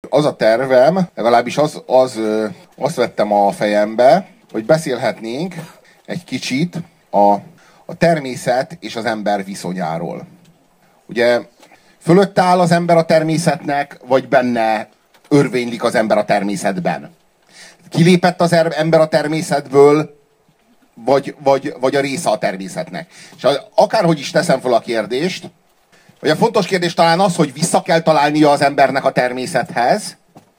Az a tervem, legalábbis azt vettem a fejembe, hogy beszélhetnénk egy kicsit a természet és az ember viszonyáról. Ugye fölött áll az ember a természetnek, vagy benne örvénylik az ember a természetben? Kilépett az ember a természetből, vagy a része a természetnek? És akárhogy is teszem fel a kérdést, vagy a fontos kérdés talán az, hogy vissza kell találnia az embernek a természethez,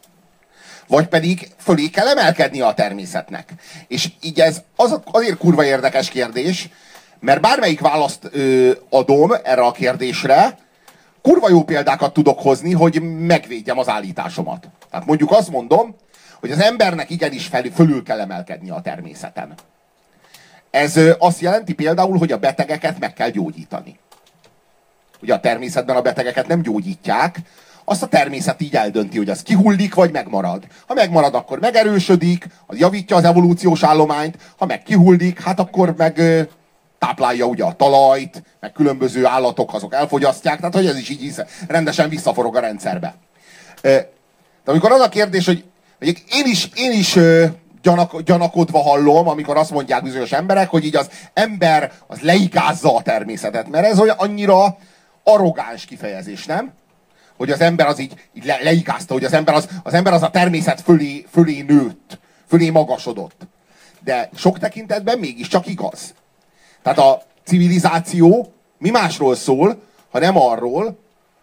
vagy pedig fölé kell emelkednie a természetnek. És így ez azért kurva érdekes kérdés, mert bármelyik választ adom erre a kérdésre, kurva jó példákat tudok hozni, hogy megvédjem az állításomat. Tehát mondjuk azt mondom, hogy az embernek igenis fölül kell emelkednie a természeten. Ez azt jelenti például, hogy a betegeket meg kell gyógyítani. Ugye a természetben a betegeket nem gyógyítják, azt a természet így eldönti, hogy az kihullik, vagy megmarad. Ha megmarad, akkor megerősödik, az javítja az evolúciós állományt, ha meg kihullik, hát akkor meg táplálja ugye a talajt, meg különböző állatok azok elfogyasztják, tehát hogy ez is így rendesen visszaforog a rendszerbe. De amikor az a kérdés, hogy én is gyanakodva hallom, amikor azt mondják bizonyos emberek, hogy így az ember az leigázza a természetet, mert ez olyan annyira arrogáns kifejezés, nem? Hogy az ember az így leigázta, hogy az ember az a természet fölé nőtt, fölé magasodott. De sok tekintetben mégiscsak igaz. Tehát a civilizáció mi másról szól, ha nem arról,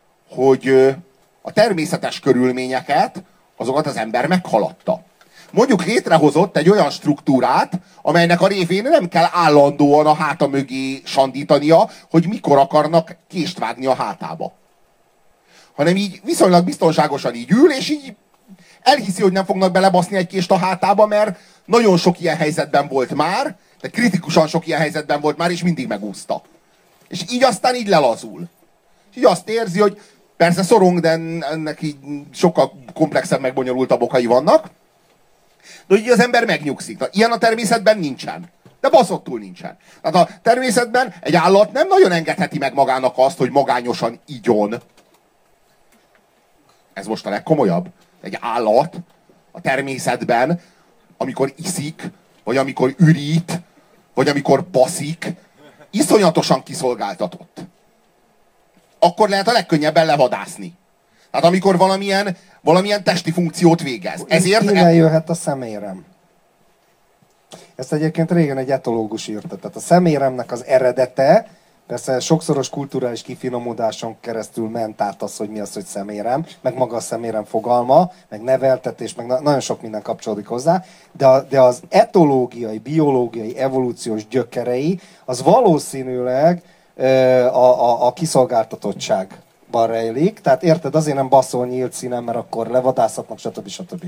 hogy a természetes körülményeket, azokat az ember meghaladta. Mondjuk létrehozott egy olyan struktúrát, amelynek a révén nem kell állandóan a háta mögé sandítania, hogy mikor akarnak kést vágni a hátába. Hanem így viszonylag biztonságosan így ül, és így elhiszi, hogy nem fognak belebaszni egy kést a hátába, mert nagyon sok ilyen helyzetben volt már, de kritikusan sok ilyen helyzetben volt már, és mindig megúszta. És így aztán így lelazul. És így azt érzi, hogy persze szorong, de ennek így sokkal komplexebb, megbonyolultabb okai vannak. De így az ember megnyugszik. Na, ilyen a természetben nincsen. De baszottul nincsen. Tehát a természetben egy állat nem nagyon engedheti meg magának azt, hogy magányosan igyon. Ez most a legkomolyabb. Egy állat a természetben, amikor iszik, vagy amikor ürít, vagy amikor baszik, iszonyatosan kiszolgáltatott. Akkor lehet a legkönnyebben levadászni. Tehát amikor valamilyen testi funkciót végez. Ezért innen jöhet a szemérem. Ezt egyébként régen egy etológus írta. Tehát a szeméremnek az eredete, persze sokszoros kulturális kifinomódáson keresztül ment át az, hogy mi az, hogy szemérem, meg maga a szemérem fogalma, meg neveltetés, meg nagyon sok minden kapcsolódik hozzá, de az etológiai, biológiai, evolúciós gyökerei, az valószínűleg a kiszolgáltatottságban rejlik. Tehát érted, azért nem baszol nyílt színen, mert akkor levadászhatnak, stb.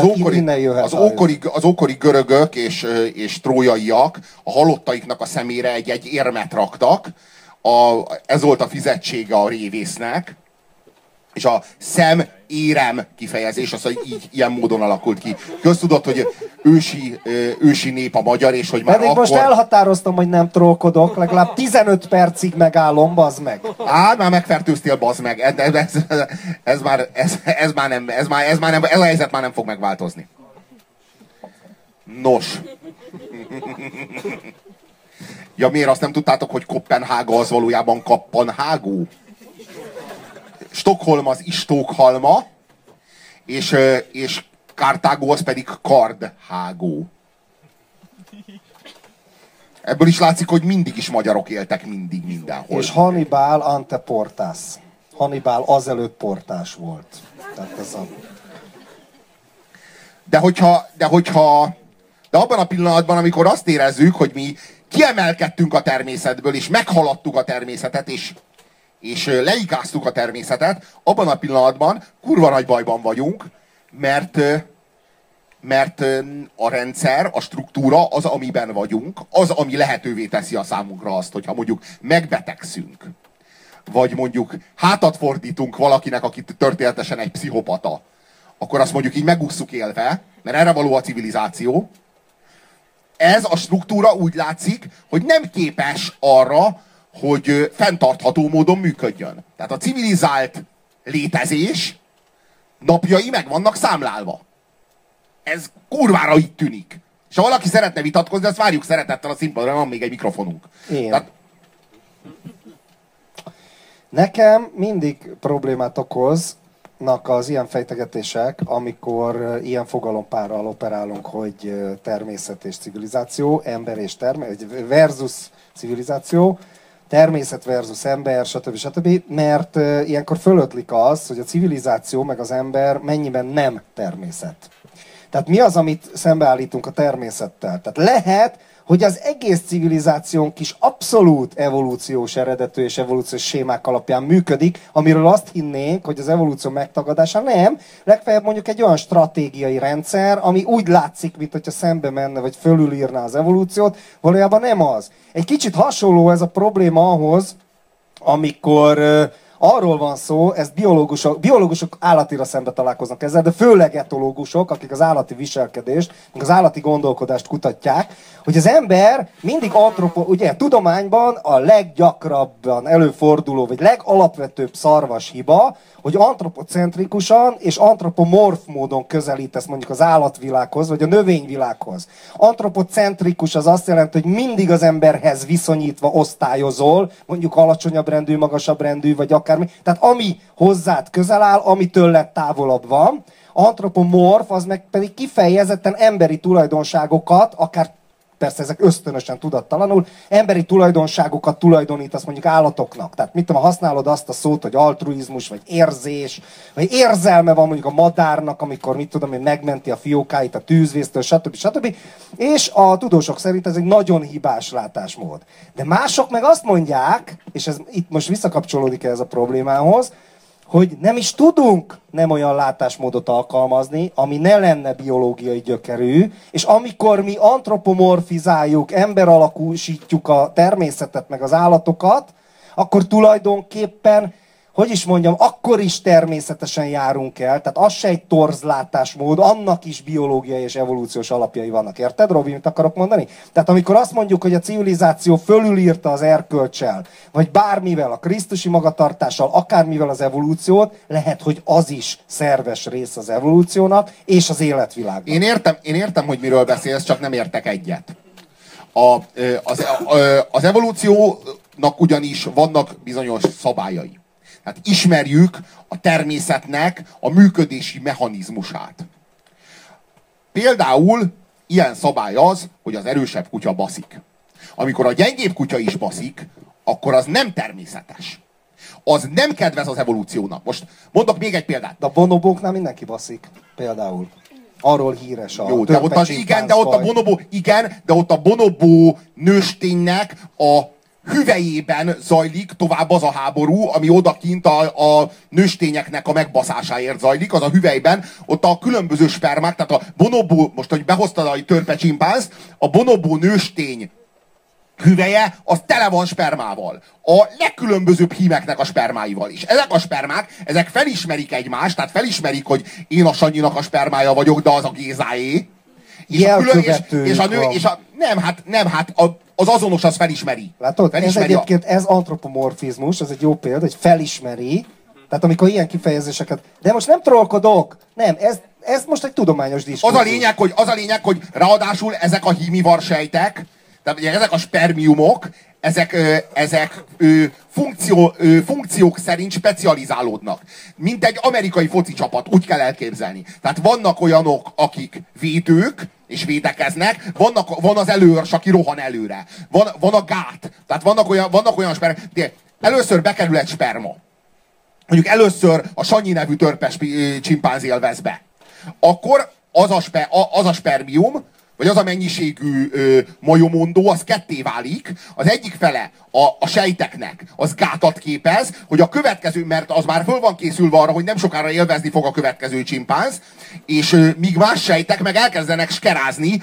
Az ókori görögök és trójaiak a halottaiknak a szemére egy érmet raktak. Ez volt a fizetsége a révésznek. És a szemérem kifejezés, az, hogy ilyen módon alakult ki. Köztudott, hogy ősi nép a magyar, és hogy már pedig akkor... most elhatároztam, hogy nem trollkodok, legalább 15 percig megállom, bazd meg. Már megfertőztél, bazd meg. Ez a helyzet már nem fog megváltozni. Nos. Ja, miért azt nem tudtátok, hogy Koppenhága az valójában Kappanhágó? Stockholm az Istókhalma, és Kartágó az pedig Kardhágó. Ebből is látszik, hogy mindig is magyarok éltek mindig, mindenhol. És Hannibal ante portas. Hannibal azelőtt portás volt. Tehát ez a... De abban a pillanatban, amikor azt érezzük, hogy mi kiemelkedtünk a természetből, és meghaladtuk a természetet, és leigáztuk a természetet, abban a pillanatban kurva nagy bajban vagyunk, mert a rendszer, a struktúra az, amiben vagyunk, az, ami lehetővé teszi a számunkra azt, hogyha mondjuk megbetegszünk, vagy mondjuk hátat fordítunk valakinek, aki történetesen egy pszichopata, akkor azt mondjuk így megússzuk élve, mert erre való a civilizáció. Ez a struktúra úgy látszik, hogy nem képes arra, hogy fenntartható módon működjön. Tehát a civilizált létezés napjai meg vannak számlálva. Ez kurvára így tűnik. És ha valaki szeretne vitatkozni, azt várjuk szeretettel a színpadra, van még egy mikrofonunk. Tehát... Nekem mindig problémát okoznak az ilyen fejtegetések, amikor ilyen fogalompárral operálunk, hogy természet és civilizáció, ember és versus civilizáció, természet versus ember, stb. Mert ilyenkor fölötlik az, hogy a civilizáció meg az ember mennyiben nem természet. Tehát mi az, amit szembeállítunk a természettel? Tehát lehet, hogy az egész civilizációnk is abszolút evolúciós eredetű és evolúciós sémák alapján működik, amiről azt hinnénk, hogy az evolúció megtagadása nem. Legfeljebb mondjuk egy olyan stratégiai rendszer, ami úgy látszik, mintha szembe menne, vagy fölülírná az evolúciót, valójában nem az. Egy kicsit hasonló ez a probléma ahhoz, amikor arról van szó, ezt biológusok állatira szembe találkoznak ezzel, de főleg etológusok, akik az állati viselkedést, az állati gondolkodást kutatják, hogy az ember mindig ugye tudományban a leggyakrabban előforduló, vagy legalapvetőbb szarvas hiba, hogy antropocentrikusan és antropomorf módon közelítesz mondjuk az állatvilághoz, vagy a növényvilághoz. Antropocentrikus az azt jelenti, hogy mindig az emberhez viszonyítva osztályozol, mondjuk alacsonyabb rendű, magasabb rendű, vagy akármi. Tehát ami hozzád közel áll, ami tőled távolabb van. Antropomorf az meg pedig kifejezetten emberi tulajdonságokat, akár persze ezek ösztönösen, tudattalanul, emberi tulajdonságokat tulajdonítasz mondjuk állatoknak. Tehát mit tudom, használod azt a szót, hogy altruizmus, vagy érzés, vagy érzelme van mondjuk a madárnak, amikor mit tudom én, megmenti a fiókáit a tűzvésztől, stb. És a tudósok szerint ez egy nagyon hibás látásmód. De mások meg azt mondják, és ez itt most visszakapcsolódik ez a problémához, hogy nem is tudunk nem olyan látásmódot alkalmazni, ami ne lenne biológiai gyökerű, és amikor mi antropomorfizáljuk, emberalakúsítjuk a természetet meg az állatokat, akkor tulajdonképpen, hogy is mondjam, akkor is természetesen járunk el, tehát az se egy torz látásmód, annak is biológiai és evolúciós alapjai vannak. Érted, Robi, mit akarok mondani? Tehát amikor azt mondjuk, hogy a civilizáció fölülírta az erkölccsel, vagy bármivel, a krisztusi magatartással, akármivel az evolúciót, lehet, hogy az is szerves rész az evolúciónak, és az életvilágnak. Én értem, hogy miről beszélsz, csak nem értek egyet. Az evolúciónak ugyanis vannak bizonyos szabályai. Tehát ismerjük a természetnek a működési mechanizmusát. Például ilyen szabály az, hogy az erősebb kutya baszik. Amikor a gyengébb kutya is baszik, akkor az nem természetes. Az nem kedvez az evolúciónak. Most mondok még egy példát. De a bonobóknál mindenki baszik, például. Arról híres a jó, de ott az, igen, de ott a bonobó nősténynek a hüvelyében zajlik tovább az a háború, ami odakint a nőstényeknek a megbaszásáért zajlik, az a hüvelyben, ott a különböző spermák, tehát a bonobó, most, hogy behoztad a törpecsimpánzt, a bonobó nőstény hüvelye, az tele van spermával. A legkülönbözőbb hímeknek a spermáival is. Ezek a spermák, ezek felismerik egymást, tehát felismerik, hogy én a Sanyinak a spermája vagyok, de az a Gézáé. És a nő, az azonos, az felismeri. Látod? Ez antropomorfizmus, ez egy jó példa, hogy felismeri. Tehát amikor ilyen kifejezéseket... De most nem trollkodok! Nem, ez most egy tudományos diskurzus. Az a lényeg, hogy ráadásul ezek a hímivarsejtek, tehát ugye ezek a spermiumok, ezek funkciók szerint specializálódnak. Mint egy amerikai foci csapat, úgy kell elképzelni. Tehát vannak olyanok, akik védők, és védekeznek, van az előrs, aki rohan előre. Van a gát. Tehát vannak olyan sperma. De először bekerül egy sperma. Mondjuk először a Sanyi nevű törpes csimpánzé vesz be. Akkor az a spermium, vagy az a mennyiségű majomondó, az ketté válik, az egyik fele a sejteknek az gátat képez, hogy a következő, mert az már föl van készülve arra, hogy nem sokára élvezni fog a következő csimpánz, és míg más sejtek meg elkezdenek skerázni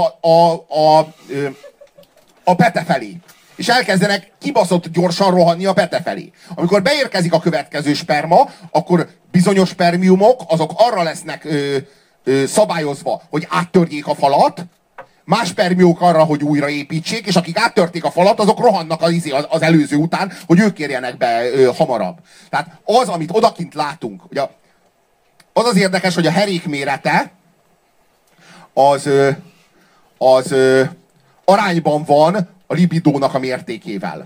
a pete felé. És elkezdenek kibaszott gyorsan rohanni a pete felé. Amikor beérkezik a következő sperma, akkor bizonyos spermiumok, azok arra lesznek szabályozva, hogy áttörjék a falat, más spermiók arra, hogy újraépítsék, és akik áttörték a falat, azok rohannak az előző után, hogy ők érjenek be hamarabb. Tehát az, amit odakint látunk, hogy az az érdekes, hogy a herék mérete az arányban van a libidónak a mértékével.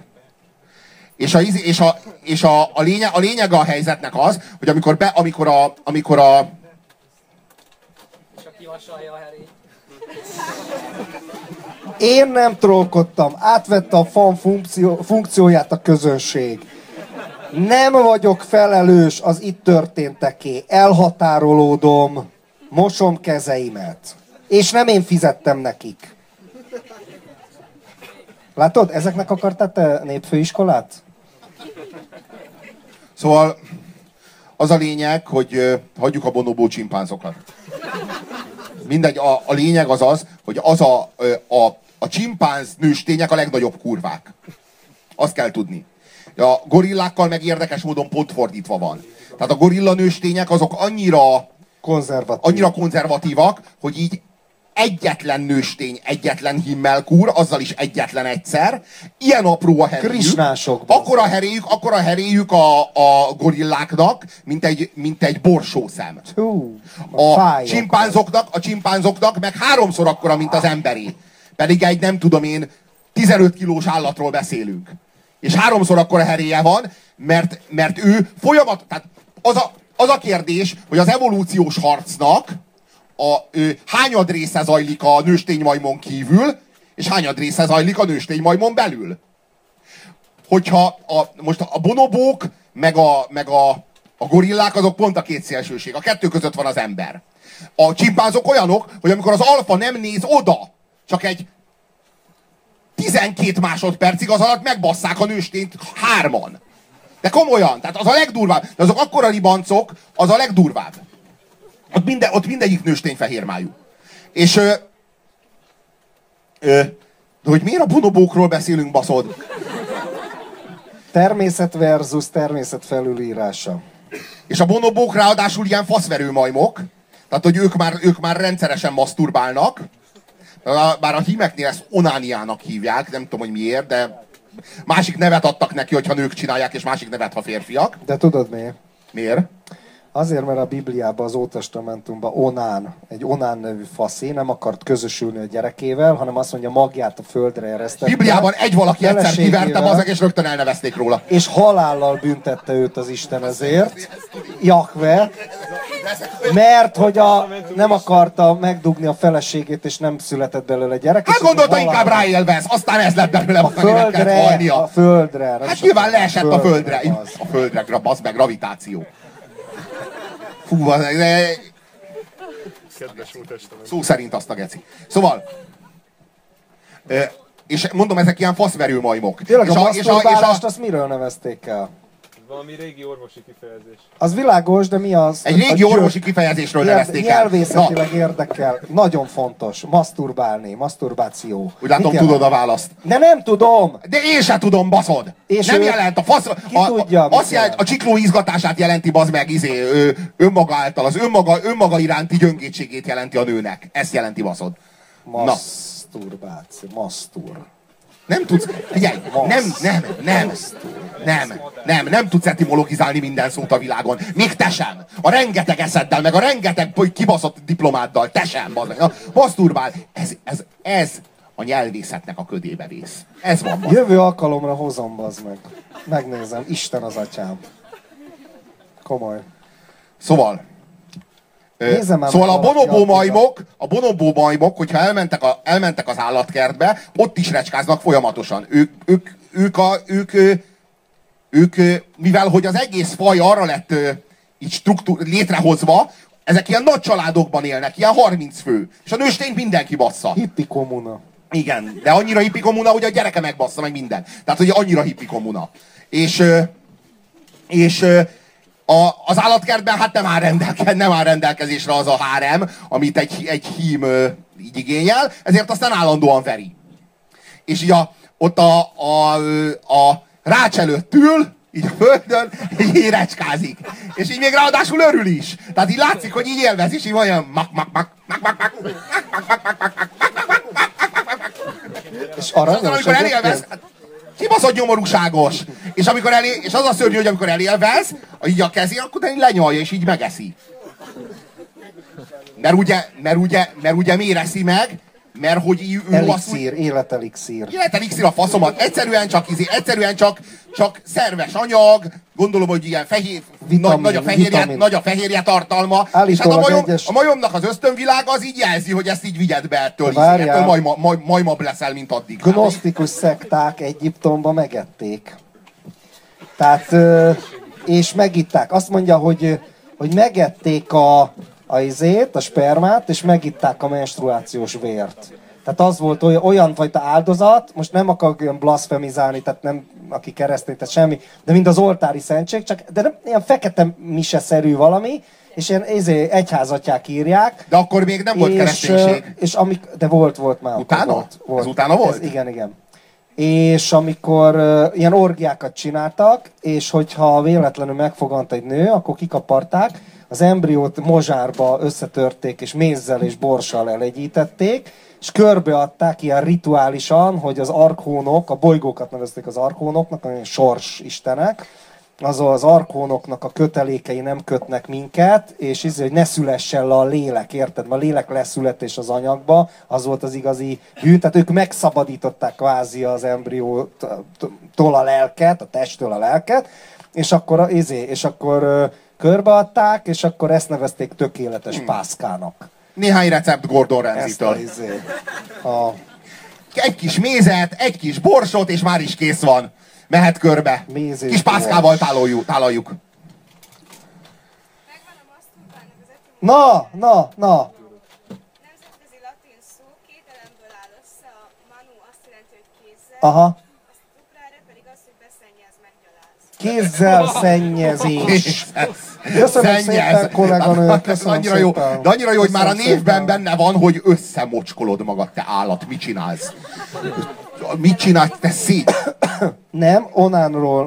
És a lényege a helyzetnek az, hogy amikor a Csak kivasalja a herény. Én nem trollkodtam, átvette a fan funkcióját a közönség. Nem vagyok felelős az itt történteké. Elhatárolódom, mosom kezeimet. És nem én fizettem nekik. Látod, ezeknek akartál te népfőiskolát? Szóval az a lényeg, hogy hagyjuk a bonobó csimpánzokat. Mindegy, a lényeg az az, hogy a csimpánz nőstények a legnagyobb kurvák. Azt kell tudni. A gorillákkal meg érdekes módon pont fordítva van. Tehát a gorilla nőstények azok annyira konzervatívak, hogy így egyetlen nőstény, egyetlen himmelkúr, azzal is egyetlen egyszer. Ilyen apró a heréjük. Krisnásokban. Akkora heréjük a gorilláknak, mint egy borsószem. A csimpánzoknak meg 3-szor akkora, mint az emberé. Pedig egy, nem tudom én, 15 kilós állatról beszélünk. És 3-szor akkora heréje van, mert ő tehát az a kérdés, hogy az evolúciós harcnak hányad része zajlik a nősténymajmon kívül, és hányad része zajlik a nősténymajmon belül. Hogyha most a bonobók, meg a gorillák, azok pont a két szélsőség. A kettő között van az ember. A csimpánzok olyanok, hogy amikor az alfa nem néz oda, csak egy 12 másodpercig, az alatt megbasszák a nőstényt 3-an. De komolyan, tehát az a legdurvább. De azok akkora ribancok, az a legdurvább. Ott mindegyik nőstény fehérmájú. És de hogy miért a bonobókról beszélünk, baszod? Természet versus természet felülírása. És a bonobók ráadásul ilyen faszverő majmok, tehát hogy ők már rendszeresen maszturbálnak. Bár a hímeknél ezt onániának hívják, nem tudom, hogy miért, de másik nevet adtak neki, hogyha nők csinálják, és másik nevet, ha férfiak. De tudod miért? Miért? Azért, mert a Bibliában, az Ótestamentumban Onán, egy Onán nevű faszi nem akart közösülni a gyerekével, hanem azt mondja, magját a földre eresztette. Bibliában egy valaki egyszer kiverte azok, és rögtön elnevezték róla. És halállal büntette őt az Isten ezért, Jahve, mert hogy nem akarta megdugni a feleségét, és nem született belőle gyerek. Hát gondolta, inkább ráélvez, aztán ez lett belőle, a földre. Hát nyilván leesett a földre. A földre, bazd meg, gravitáció. Fú, szó szerint azt a geci. Szóval, és mondom, ezek ilyen faszverő majmok. Tényleg a maszturbálást azt miről nevezték el? Valami régi orvosi kifejezés. Az világos, de mi az? Egy régi orvosi kifejezésről nevezték el. Nyelvészetileg érdekel. Nagyon fontos. Maszturbálni. Maszturbáció. Úgy látom, tudod a választ. De nem tudom! De én sem tudom, baszod! És nem jelent a fasz... A csikló izgatását jelenti, bazd meg, önmaga által. Az önmaga iránti gyöngétségét jelenti a nőnek. Ezt jelenti, baszod. Maszturbáció. Nem tudsz, figyelj, nem tudsz etimologizálni minden szót a világon. Még te sem. A rengeteg eszeddel, meg a rengeteg kibaszott diplomáddal, te sem. Maszturbál. Ez a nyelvészetnek a ködébe vész. Ez van. Jövő alkalomra hozom, bazd meg. Megnézem. Isten az atyám. Komoly. Szóval a bonobó majmok, hogyha elmentek az állatkertbe, ott is recskáznak folyamatosan. Ők, mivel hogy az egész faj arra lett így létrehozva, ezek ilyen nagy családokban élnek, ilyen 30 fő. És a nőstényt mindenki bassza. Hippi kommuna. Igen, de annyira hippi kommuna, hogy a gyereke megbassza meg minden. Tehát, hogy annyira hippi kommuna. És az állatkertben hát nem áll rendelkezésre az a hárem, amit egy hím így igényel, ezért aztán állandóan veri. És így ott a rács előtt ül, így a földön, így érecskázik. És így még ráadásul örül is. Tehát így látszik, hogy így élvez, és így van olyan és aranyos, amikor elélvez, kibaszott nyomorúságos. És az a szörnyű, hogy amikor elélvez, így a kezén, akkor utána lenyalja, és így megeszi. Mert ugye miért eszi meg? Mert hogy ő Elixír, életelixír. Életelixír a faszomat. Egyszerűen csak szerves anyag. Gondolom, hogy ilyen nagy a fehérje tartalma. És hát a majomnak az ösztönvilága az így jelzi, hogy ezt így vigyed be ettől. Ettől majmabb leszel, mint addig. Gnosztikus szekták Egyiptomba megették. Tehát, és megitták. Azt mondja, hogy megették a spermát, és megitták a menstruációs vért. Tehát az volt olyan fajta áldozat, most nem akarok olyan blaszfemizálni, tehát nem aki keresztény, tehát semmi, de mind az oltári szentség, de nem ilyen fekete mise-szerű valami, és ilyen egyházatják írják. De akkor még nem volt kereszténység. De volt már. Utána? Volt. Ez utána volt? Igen. És amikor ilyen orgiákat csináltak, és hogyha véletlenül megfogant egy nő, akkor kikaparták, az embriót mozsárba összetörték, és mézzel és borssal elegyítették, és körbeadták ilyen rituálisan, hogy az arkhónok, a bolygókat nevezték az arkhónoknak, olyan sors istenek, az arkhónoknak a kötelékei nem kötnek minket, és hogy ne szülessen le a lélek, érted? Mert a lélek leszületés az anyagba, az volt az igazi bűn, tehát ők megszabadították kvázi az embriótól a lelket, a testtől a lelket, és akkor körbeadták, és akkor ezt nevezték tökéletes pászkának. Néhány recept Gordon Ramsay-től. Egy kis mézet, egy kis borsot, és már is kész van. Mehet körbe. Kis pászkával tálaljuk. Megvan a maszturbál nevezetű Na! nemzetközi latin szó, két elemből áll össze, a manu azt jelenti, hogy kézzel, Aha. a stupráre pedig az, hogy beszennyez, meggyaláz. Kézzel szennyezés. Köszönöm szépen, kolléganő, köszönöm szépen. De annyira jó, hogy már a névben benne van, hogy összemocskolod magad, te állat. Mit csinálsz? Mit csinálsz, te szét? Nem, onánról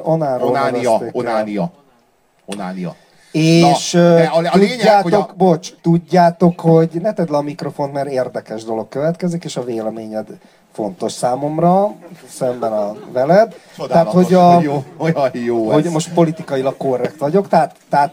Onánia. És a lényeg, tudjátok, hogy ne tedd le a mikrofont, mert érdekes dolog következik, és a véleményed fontos számomra, szemben a veled. Tehát, hogy olyan jó hogy most politikailag korrekt vagyok. Tehát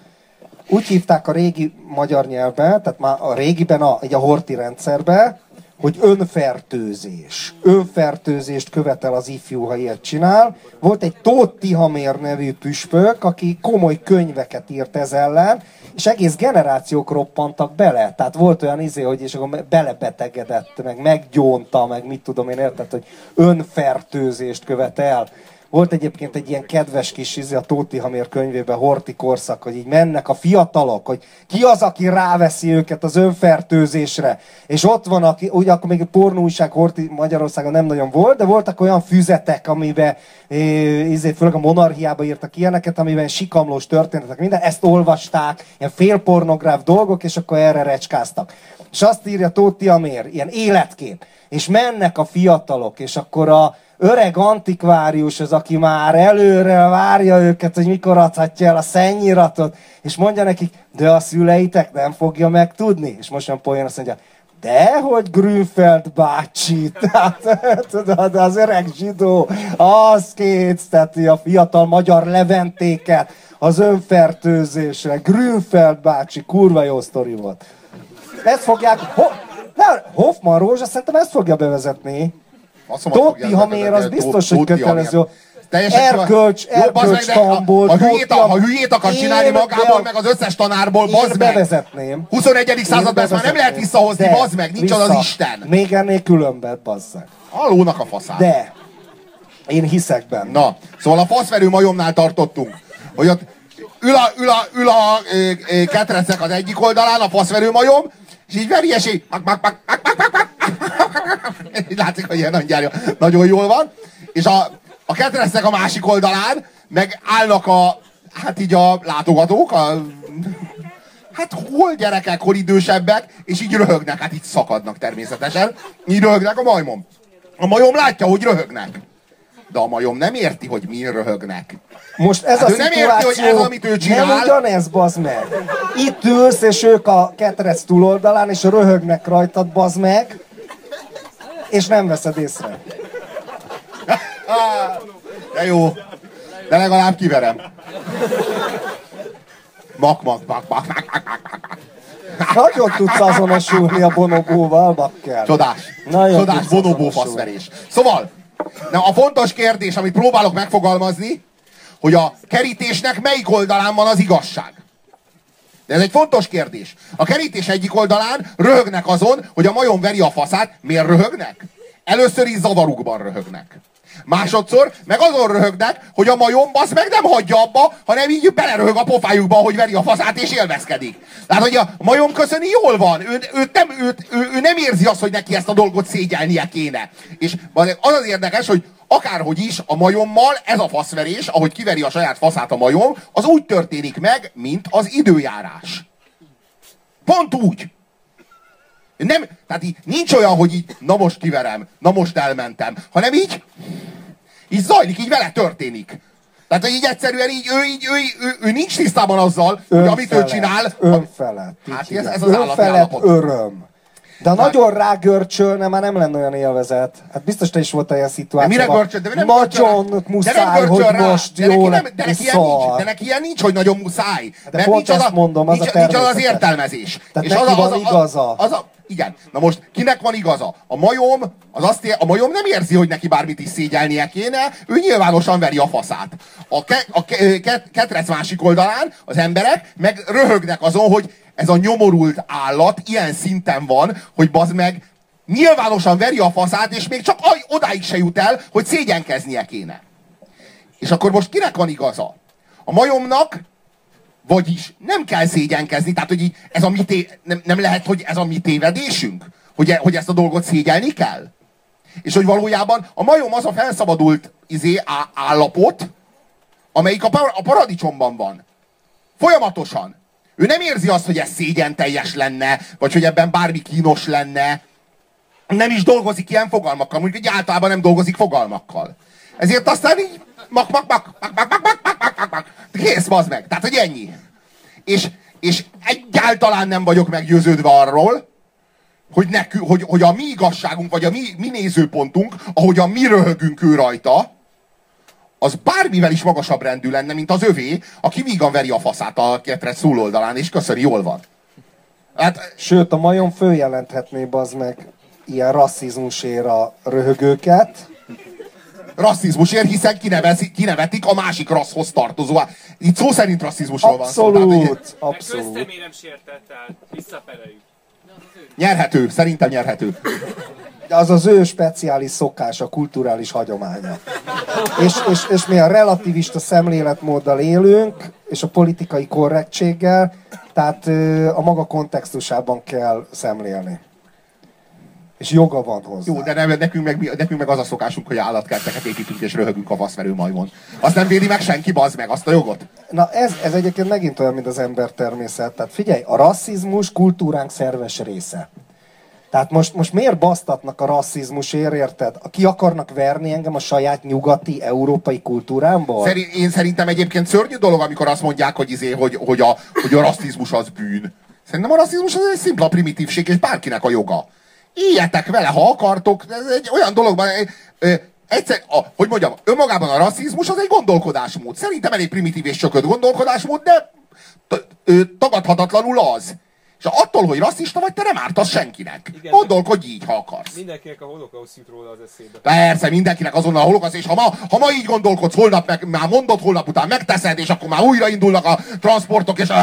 úgy hívták a régi magyar nyelvben, tehát már a régiben, a horthy rendszerben, hogy önfertőzés. Önfertőzést követel az ifjú, ha ilyet csinál. Volt egy Tóth Tihamér nevű püspök, aki komoly könyveket írt ez ellen, és egész generációk roppantak bele. Tehát volt olyan hogy és akkor belebetegedett, meg meggyónta, meg mit tudom én, érted, hogy önfertőzést követel. Volt egyébként egy ilyen kedves kis a Tóth Tihamér könyvében, Horthy korszak, hogy így mennek a fiatalok, hogy ki az, aki ráveszi őket az önfertőzésre. És ott van, ugye akkor még pornóújság Horthy Magyarországon nem nagyon volt, de voltak olyan füzetek, amiben, főleg a monarchiába írtak ilyeneket, amiben sikamlós történetek, minden, ezt olvasták, ilyen félpornográf dolgok, és akkor erre recskáztak. És azt írja Tóth Tihamér, ilyen életkép. És mennek a fiatalok, és akkor a öreg antikvárius az, aki már előre várja őket, hogy mikor adhatja el a szennyiratot, és mondja nekik, de a szüleitek nem fogja megtudni. És most olyan poén azt mondja, dehogy Grünfeld bácsi, tehát az öreg zsidó, az készteti a fiatal magyar leventéket az önfertőzésre. Grünfeld bácsi, kurva jó sztori volt. Ezt fogják, Hoffman Rózsa szerintem ezt fogja bevezetni. Tóth Tihamér az biztos, hogy kötelező. Erkölcs tanból. Ha hülyét akar csinálni magából, meg az összes tanárból, bazd meg! Bevezetném. 21. században ezt már nem lehet visszahozni, bazd meg, nincs az az Isten! Még ennél különbet, bazd meg. A lónak a faszát. De, én hiszek benne. Na, szóval a faszverő majomnál tartottunk, hogy ott ül a ketrecek az egyik oldalán, a faszverő majom, és így veri, és így látszik, hogy ilyen nagyon jól van. És a ketrecek a másik oldalán, meg állnak a látogatók, hát hol gyerekek, hol idősebbek, és így röhögnek, hát így szakadnak természetesen. Így röhögnek a majmom. A majom látja, hogy röhögnek. De a majom nem érti, hogy mi röhögnek. Most ez a nem érti, hogy ez, amit ő csinál. Nem ugyanez, bazd meg. Itt ülsz, és ők a ketrec túloldalán, és röhögnek rajtad, bazd meg. És nem veszed észre. De jó. De legalább kiverem. Mak. Nagyon tudsz azonosulni a bonobóval, bakker. Csodás. Nagyon Csodás tudsz bonobó azonosulni. faszverés. Szóval, a fontos kérdés, amit próbálok megfogalmazni, hogy a kerítésnek melyik oldalán van az igazság. De ez egy fontos kérdés. A kerítés egyik oldalán röhögnek azon, hogy a majom veri a faszát. Miért röhögnek? Először is zavarukban röhögnek. Másodszor meg azon röhögnek, hogy a majom basz meg nem hagyja abba, hanem így beleröhög a pofájukba, hogy veri a faszát és élvezkedik. Tehát, hogy a majom köszöni jól van. Ő nem érzi azt, hogy neki ezt a dolgot szégyelnie kéne. És az érdekes, hogy akárhogy is a majommal ez a faszverés, ahogy kiveri a saját faszát a majom, az úgy történik meg, mint az időjárás. Pont úgy. Nem, tehát így nincs olyan, hogy így, na most kiverem, na most elmentem, hanem így zajlik, így vele történik. Tehát, hogy így egyszerűen ő nincs tisztában azzal, hogy amit ő csinál... Önfelett. Hát ez az állati állapot. Öröm. De nagyon rágörcsölne, már nem lenne olyan élvezet. Hát biztos te is voltál ilyen szituációban. Mire görcsöl? De nem nagyon muszáj, hogy most jó lett, de neki ilyen nincs, hogy nagyon muszáj. De pont ezt mondom, az a nincs az értelmezés. Tehát neki van igaza. Igen. Na most, kinek van igaza? A majom nem érzi, hogy neki bármit is szégyelnie kéne, ő nyilvánosan veri a faszát. A ketrec másik oldalán az emberek meg röhögnek azon, hogy ez a nyomorult állat ilyen szinten van, hogy bazd meg nyilvánosan veri a faszát, és még csak odáig se jut el, hogy szégyenkeznie kéne. És akkor most kinek van igaza? A majomnak, vagyis nem kell szégyenkezni, tehát hogy ez a nem lehet, hogy ez a mi tévedésünk? Hogy ezt a dolgot szégyelni kell? És hogy valójában a majom az a felszabadult állapot, amelyik a paradicsomban van. Folyamatosan. Ő nem érzi azt, hogy ez szégyenteljes lenne, vagy hogy ebben bármi kínos lenne. Nem is dolgozik ilyen fogalmakkal, mondjuk egy általában nem dolgozik fogalmakkal. Ezért aztán így kész, bazd meg. Tehát, hogy ennyi. És egyáltalán nem vagyok meggyőződve arról, hogy a mi igazságunk, vagy a mi nézőpontunk, ahogyan mi röhögünk ő rajta, az bármivel is magasabb rendű lenne, mint az övé, aki vígan veri a faszát a ketrec túloldalán, és köszöni, jól van. Hát, sőt, a majom följelenthetné, bazd meg, ilyen rasszizmusért a röhögőket. Rasszizmusért, hiszen kinevetik a másik rasszhoz tartozó. Itt szó szerint rasszizmusról van szó. Abszolút. De köztemérem sértett el, visszapereljük. Nyerhető, szerintem nyerhető. Az az ő speciális szokása, kulturális hagyománya. És mi a relativista szemléletmóddal élünk, és a politikai korrektséggel, tehát a maga kontextusában kell szemlélni. És joga van hozzá. Jó, de nekünk meg az a szokásunk, hogy állatkerteket építünk és röhögünk a faszverő majmon. Azt nem védi meg senki, bazd meg, azt a jogot. Na ez egyébként megint olyan, mint az ember természet. Tehát figyelj, a rasszizmus kultúránk szerves része. Tehát most miért basztatnak a rasszizmusért, érted? Ki akarnak verni engem a saját nyugati, európai kultúrámból? Én szerintem egyébként szörnyű dolog, amikor azt mondják, hogy a rasszizmus az bűn. Szerintem a rasszizmus az egy szimpla primitívség, és bárkinek a joga. Éljetek vele, ha akartok. Ez egy olyan dologban... hogy mondjam, önmagában a rasszizmus az egy gondolkodásmód. Szerintem elég primitív és csököt gondolkodásmód, de tagadhatatlanul az. És attól, hogy rasszista vagy, te nem ártasz senkinek. Igen, gondolkodj így, ha akarsz. Mindenkinek a holokauszt jut róla az eszébe. Persze, mindenkinek azonnal a holokauszt, és ha ma így gondolkodsz, holnap már mondod, holnap után megteszed, és akkor már újra indulnak a transportok, és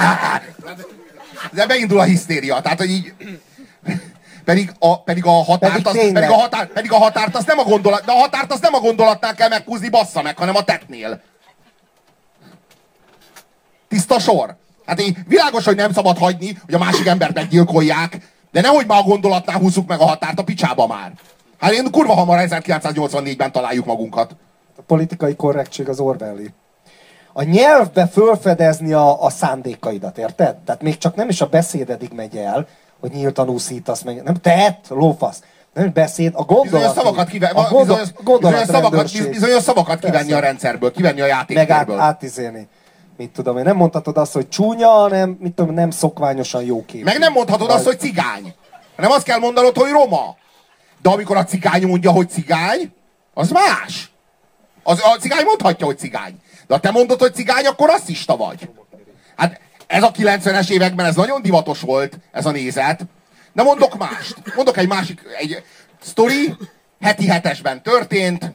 de beindul a hisztéria. Tehát, hogy így... Pedig a határt azt nem a gondolat, de a határt azt nem a gondolatnál kell meghúzni, bassza meg, hanem a tettnél. Tiszta sor. Hát így világos, hogy nem szabad hagyni, hogy a másik embert meggyilkolják, de nehogy már a gondolatnál húzzuk meg a határt a picsába már. Hát én kurva hamar 1984-ben találjuk magunkat. A politikai korrektség az Orwelli. A nyelvbe fölfedezni a szándékaidat, érted? Tehát még csak nem is a beszédedig megy el, hogy nyíltan úszítasz meg. Nem tett, lófasz. Nem beszéd, a gondolat. Bizonyos szavakat kivenni a rendszerből, kivenni a játéktérből. Meg átizélni. Mit tudom én, nem mondhatod azt, hogy csúnya, hanem mit tudom, nem szokványosan jóképű. Meg nem mondhatod azt, hogy cigány. Hanem azt kell mondanod, hogy roma. De amikor a cigány mondja, hogy cigány, az más. A cigány mondhatja, hogy cigány. De ha te mondod, hogy cigány, akkor rasszista vagy. Hát Ez a 90-es években ez nagyon divatos volt, ez a nézet. De mondok mást. Mondok egy másik sztori, heti hetesben történt.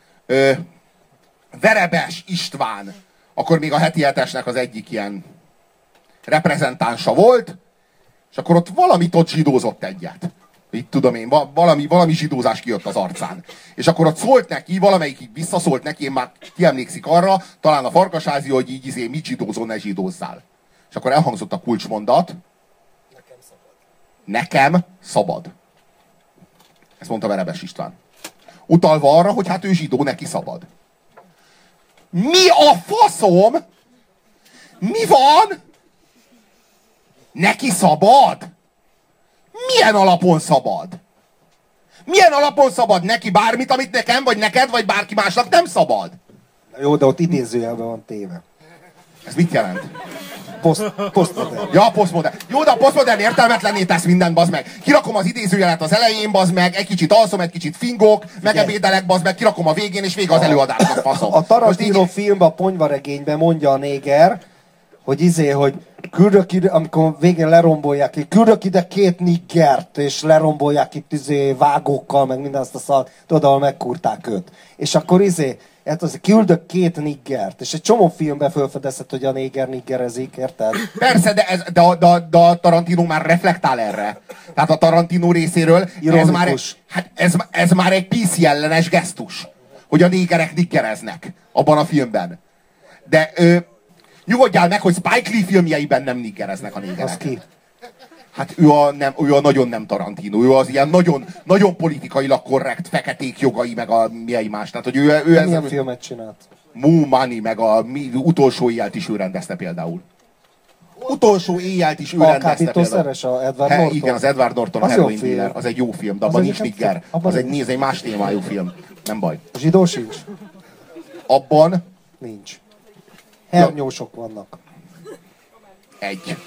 Verebes István, akkor még a heti hetesnek az egyik ilyen reprezentánsa volt, és akkor ott zsidózott egyet. Itt tudom én, valami zsidózás kijött az arcán. És akkor ott szólt neki, valamelyik így visszaszólt neki, én már kiemlékszik arra, talán a Farkasázi, hogy így mit zsidózol, ne zsidózzál. És akkor elhangzott a kulcsmondat. Nekem szabad. Ezt mondta Verebes István. Utalva arra, hogy hát ő zsidó, neki szabad. Mi a faszom? Mi van? Neki szabad? Milyen alapon szabad? Milyen alapon szabad neki bármit, amit nekem, vagy neked, vagy bárki másnak nem szabad? Jó, de ott idézőjelben van téve. Ez mit jelent? Posztmodern. Ja, posztmodern. Jó, de a posztmodern értelmetlenné tesz mindent, bazd meg. Kirakom az idézőjelet az elején, bazd meg, egy kicsit alszom, egy kicsit fingok, megebédelek, bazd meg, kirakom a végén, és vége az előadásnak, faszom. A Tarantino filmben, a Ponyvaregényben mondja a néger, hogy küldök ide, amikor végén lerombolják, küldök ide 2 niggert, és lerombolják itt vágókkal, meg minden azt a szart, tudod, ahol megkurták őt. És akkor hát az küldök 2 niggert, és egy csomó filmben felfedezhet, hogy a néger niggerezik, érted? Persze, de a Tarantino már reflektál erre. Tehát a Tarantino részéről ez már egy PC ellenes gesztus, hogy a négerek niggereznek abban a filmben. De nyugodjál meg, hogy Spike Lee filmjeiben nem niggereznek a négerek. Az ki? Hát ő a nagyon nem Tarantino, ő az ilyen nagyon, nagyon politikailag korrekt feketék jogai, meg a miei más. Tehát, hogy ő milyen filmet csinált? Moo Money, meg utolsó éjjelt is ő rendezte például. Utolsó éjjelt is ő rendezte például. Kábítószeres, a Edward Norton? Igen, az Edward Norton, a Heroin Dealer, az egy jó film, de abban nincs nigger. Az egy más témájú film. Nem baj. A zsidó sincs? Abban nincs. Hernyósok vannak. Egy.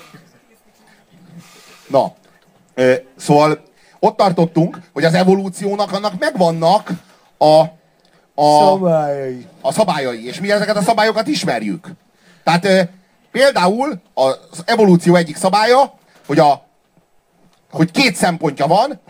Na, szóval ott tartottunk, hogy az evolúciónak annak megvannak a szabályai, és mi ezeket a szabályokat ismerjük. Tehát például az evolúció egyik szabálya, hogy 2 szempontja van,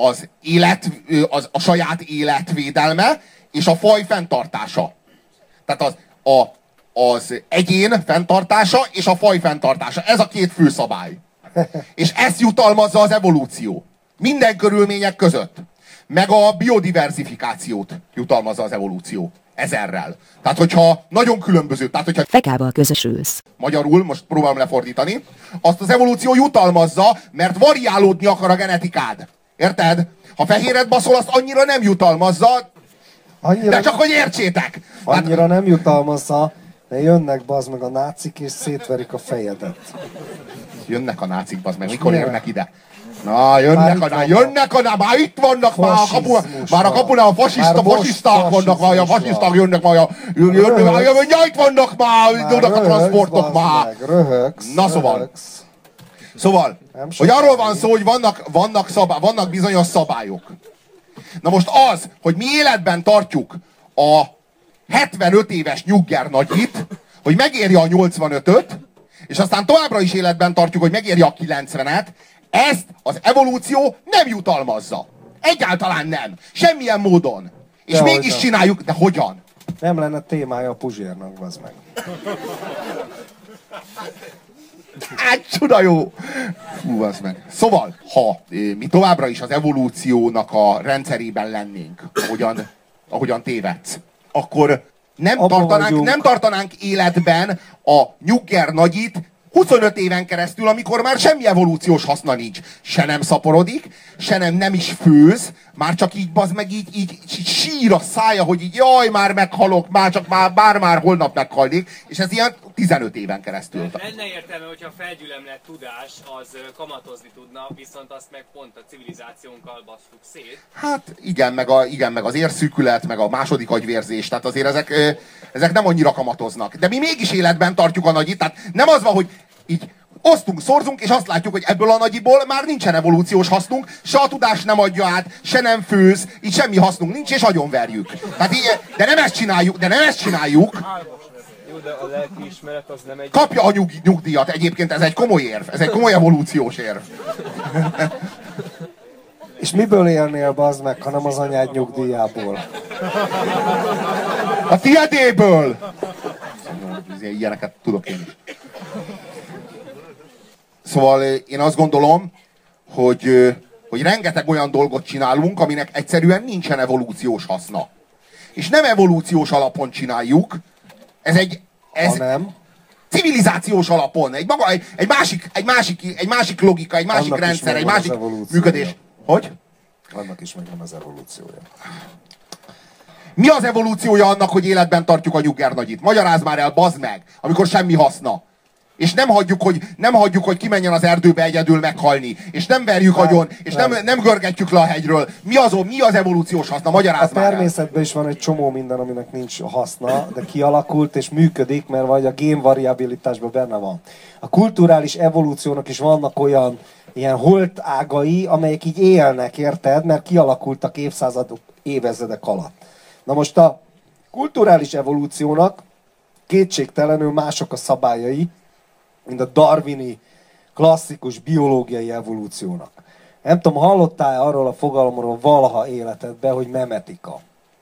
a saját életvédelme és a faj fenntartása. Tehát az egyén fenntartása és a faj fenntartása. Ez a 2 fő szabály. És ezt jutalmazza az evolúció. Minden körülmények között. Meg a biodiverzifikációt jutalmazza az evolúció. Ezerrel. Tehát, hogyha nagyon különböző, tehát, hogyha fekával közösülsz. Magyarul, most próbálom lefordítani, azt az evolúció jutalmazza, mert variálódni akar a genetikád. Érted? Ha fehéret baszol, azt annyira nem jutalmazza, de csak hogy értsétek! Annyira nem jutalmazza, de jönnek bazd meg a nácik, és szétverik a fejedet. Jönnek a nácik, bazd meg, mikor érnek ide? Na, jönnek már itt vannak, már a kapunál a fasiszták vannak, már a fasiszták jönnek, már itt vannak már, jönnek a transportok már. Na szóval, hogy arról van szó, hogy vannak bizonyos szabályok. Na most az, hogy mi életben tartjuk a 75 éves nyugger nagyit, hogy megérje a 85-öt, és aztán továbbra is életben tartjuk, hogy megérje a 90-et, ezt az evolúció nem jutalmazza. Egyáltalán nem. Semmilyen módon. És de mégis csináljuk, de hogyan? Nem lenne témája a Puzsérnak, bazd meg. Hát, csuda jó! Hú, bazd meg. Szóval, ha mi továbbra is az evolúciónak a rendszerében lennénk, ahogyan tévedsz, akkor nem tartanánk életben a nyugger nagyit 25 éven keresztül, amikor már semmi evolúciós haszna nincs. Se nem szaporodik, se nem is főz, már csak így bazd meg így sír a szája, hogy így jaj, már meghalok, már holnap meghalnék, és ez ilyen 15 éven keresztül. Lenne értelme, hogyha felgyülemlett tudás, az kamatozni tudna, viszont azt meg pont a civilizációnkkal basszuk szét. Hát igen, meg az érszűkület, meg a második agyvérzés, tehát azért ezek nem annyira kamatoznak. De mi mégis életben tartjuk a nagyit, tehát nem az van, hogy így osztunk, szorzunk, és azt látjuk, hogy ebből a nagyiból már nincsen evolúciós hasznunk, se a tudás nem adja át, se nem főz, így semmi hasznunk nincs, és agyonverjük. Tehát így, de nem ezt csináljuk. Jó, de a lelkiismeret az nem egy... Kapja a nyugdíjat, egyébként ez egy komoly érv, ez egy komoly evolúciós érv. És miből élnél, bazd meg, hanem az anyád nyugdíjából? A tiedéből! Ilyeneket tudok én is. Szóval én azt gondolom, hogy rengeteg olyan dolgot csinálunk, aminek egyszerűen nincsen evolúciós haszna. És nem evolúciós alapon csináljuk, ez Nem. civilizációs alapon, egy másik logika, egy másik Annak is rendszer, egy megvan másik az evolúciója. működés. Hogy? Annak is megvan az evolúciója. Mi az evolúciója annak, hogy életben tartjuk a nyuggernagyit? Magyarázd már el, bazd meg, amikor semmi haszna. És nem hagyjuk, hogy kimenjen az erdőbe egyedül meghalni. És nem verjük agyon, és nem görgetjük le a hegyről. Mi az evolúciós haszna? Magyarázd A már el. természetben is van egy csomó minden, aminek nincs haszna, de kialakult és működik, mert vagy a génvariabilitásban benne van. A kulturális evolúciónak is vannak olyan ilyen holt ágai, amelyek így élnek, érted? Mert kialakultak évszázadok, évezredek alatt. Na most a kulturális evolúciónak kétségtelenül mások a szabályai, mint a darwini klasszikus biológiai evolúciónak. Nem tudom, hallottál arról a fogalomról valaha életedben, hogy memetika?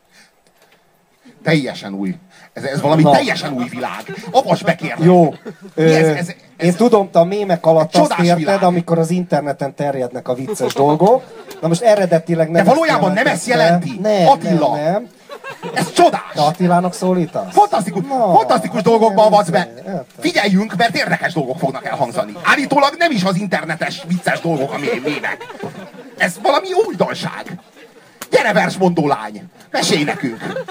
Teljesen új. Ez valami teljesen új világ. Avasd be, kérlek. Jó. Ez Én tudom, te a mémek alatt azt csodás érted, világ. amikor az interneten terjednek a vicces dolgok. Na most eredetileg nem. De valójában nem ezt jelenti? Nem, Attila. nem. Ez csodás. Te Attilának szólítasz? Fantasztikus dolgokban vagy be. értem. Figyeljünk, mert érdekes dolgok fognak elhangzani. Állítólag nem is az internetes vicces dolgok, ami mémek. Ez valami újdonság. Gyere, versmondó lány, mesélj nekünk.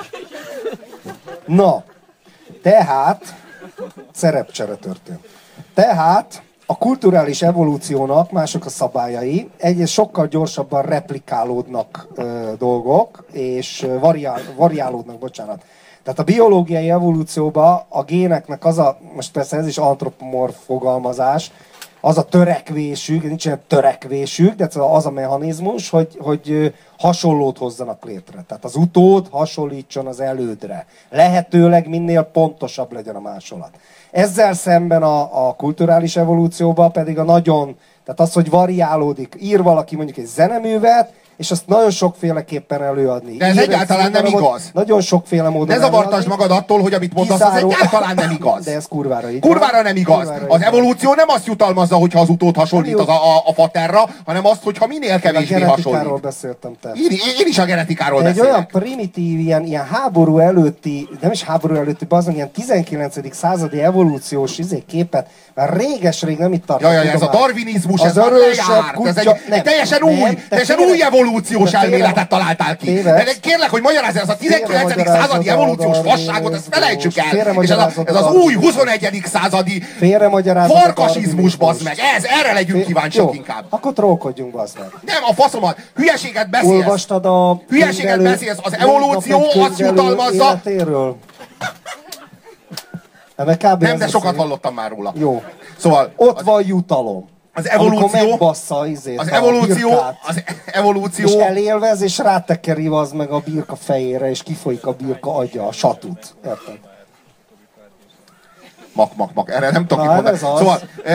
Na, tehát szerepcsere történt. Tehát a kulturális evolúciónak mások a szabályai, egyrészt sokkal gyorsabban replikálódnak dolgok, és variálódnak, bocsánat. Tehát a biológiai evolúcióban a géneknek az a, most persze ez is antropomorf fogalmazás, az a törekvésük, nincsen törekvésük, de az a mechanizmus, hogy hasonlót hozzanak létre. Tehát az utód hasonlítson az elődre. Lehetőleg minél pontosabb legyen a másolat. Ezzel szemben a kulturális evolúcióban pedig a nagyon, tehát az, hogy variálódik, ír valaki mondjuk egy zeneművet, és azt nagyon sokféleképpen előadni. De ez egyáltalán nem igaz. Nagyon sokféle módon Ne zavartasd magad attól, hogy amit mondasz, az egyáltalán nem igaz. De ez kurvára így Kurvára van. nem igaz. Kurvára Az így van. evolúció nem azt jutalmazza, hogyha az utód hasonlít a faterra, hanem azt, hogyha minél A kevésbé genetikáról hasonlít. beszéltem te. Én is a genetikáról De egy beszélek. olyan primitív, ilyen háború előtti, nem is háború előtti, bazd, ilyen 19. századi evolúciós képet, már réges-rég nem itt tartott. Jaj, ez a darwinizmus, Az ez már örösebb lejárt. Ez kutya- egy nem, teljesen nem, új, te teljesen félre- új evolúciós te félre- elméletet találtál ki. tévedsz. De kérlek, hogy magyarázz el, ez a 19. Félremagyarázod századi a evolúciós darwinizmust. fasságot, ezt felejtsük el. És Félremagyarázod ez a az új 21. századi Félremagyarázod a farkasizmus, bazd meg. Erre legyünk Jó, kíváncsiak inkább. akkor trókodjunk, bazd meg. Nem, a faszomat. Hülyeséget beszélsz. Olvastad a Hülyeséget könyvelő- beszélsz. Az evolúció azt jutalmazza. Életéről? Nem, de sokat hallottam már róla. Jó. Szóval Ott van jutalom. az Amikor evolúció, megbassza az evolúció, és evolúció, elélvez, és rátekeri az meg a birka fejére, és kifolyik a birka agya, a satut. Érted? Mak. Erre nem tudok Na, mit mondani. ez az. Szóval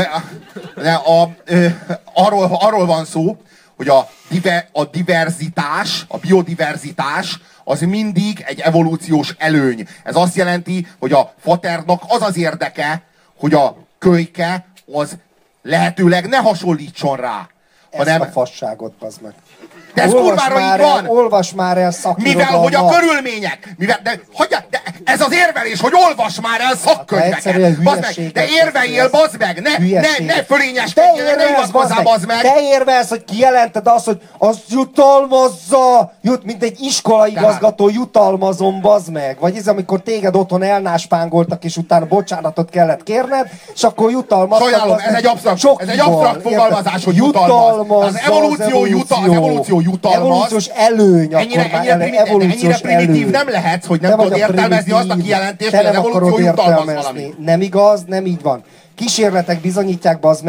arról van szó, hogy a diverzitás, a biodiverzitás az mindig egy evolúciós előny. Ez azt jelenti, hogy a faternak az az érdeke, hogy a kölyke az lehetőleg ne hasonlítson rá. Ezt a fasságot, bazd meg. De ez kurvára így van! Olvas már el szakirodalmat. Mivel, hogy a körülmények, de ez az érvelés, hogy olvas már el egyszerűen szakkönyveket, bazd meg, de hülyeséget érveljél, beszélsz. bazd meg, ne fölényeskedjél, ne érvelsz, hivatkozzál, bazd meg! Te érvelsz, hogy kijelented azt, hogy az jutalmazza, mint egy iskolaigazgató jutalmazom, bazd meg. Vagy ez, amikor téged otthon elnáspángoltak, és utána bocsánatot kellett kérned, és akkor jutalmaztak. Sajnálom, ez egy absztrakt fogalmazás, hogy jutalmaz. Az evolúció jutalmaz. Evolúciós előny, Ennyire primitív nem lehetsz, hogy nem tudod értelmezni azt a kijelentést, hogy az evolúció jutalmaz valamit. Nem igaz, nem így van. Kísérletek bizonyítják, bazd meg,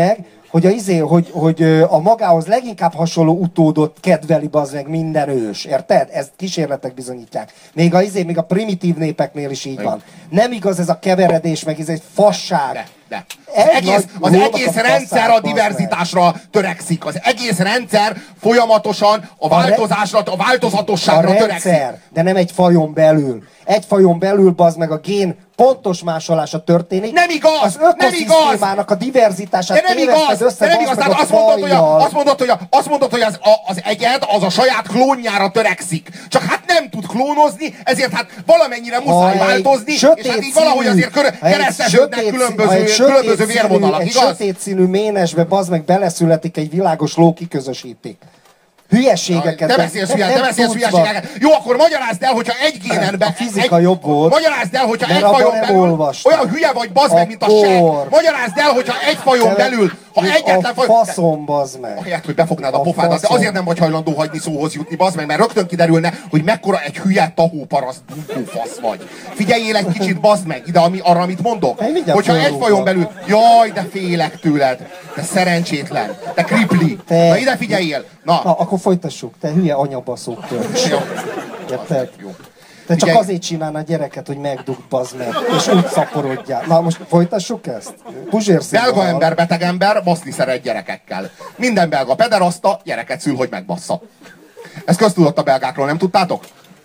hogy a magához leginkább hasonló utódot kedveli bazd meg minden ős. Érted? Ezt kísérletek bizonyítják. Még a primitív népeknél is így van. Nem igaz ez a keveredés, meg ez egy fasság. De. Az egész rendszer a diverzitásra törekszik. Az egész rendszer folyamatosan a változásra, a változatosságra törekszik. De nem egy fajon belül. Egy fajon belül, bazd meg, a gén pontos másolása történik. Nem igaz! Az ökoszisztémának a diverzitását téveszted össze, nem igaz! Tehát azt mondod, hogy az egyed az a saját klónjára törekszik. Csak hát nem tud klónozni, ezért hát valamennyire muszáj változni, és hát így valahogy azért kereszteződnek különböző vérvonalak, igaz? Egy sötét színű ménesbe, bazd meg, beleszületik egy világos ló, kiközösítik. Hülyeségeket. Te beszélsz hülyeségeket. Jó, akkor magyarázd el, hogyha egy génenben... A fizika jobb volt. Magyarázd el, hogyha egy fajon belül... Olyan hülye vagy, bazd meg, mint a seg. Magyarázd el, hogyha egy fajon belül... Ha egyetlen faj... faszom, bazd meg. Ahelyett, hogy befognád a pofádat, de azért nem vagy hajlandó hagyni szóhoz jutni, bazd meg, mert rögtön kiderülne, hogy mekkora egy hülye tahóparaszt bunkófasz vagy. Figyeljél egy kicsit, bazd meg, ide arra, amit mondok. Hogyha egy fajon belül... Jaj, de félek tőled. Te szerencsétlen. Te kripli. Na ide figyeljél. Na, akkor folytassuk. Te hülye anyabaszók tört. Érted? Te csak azért csinálna a gyereket, hogy megdugd, bazd meg, és úgy szaporodjál. Na, most folytassuk ezt? Belga ember, beteg ember, baszni szeret gyerekekkel. Minden belga pederaszta, gyereket szül, hogy megbassza. Ez köztudott a belgákról, nem tudtátok?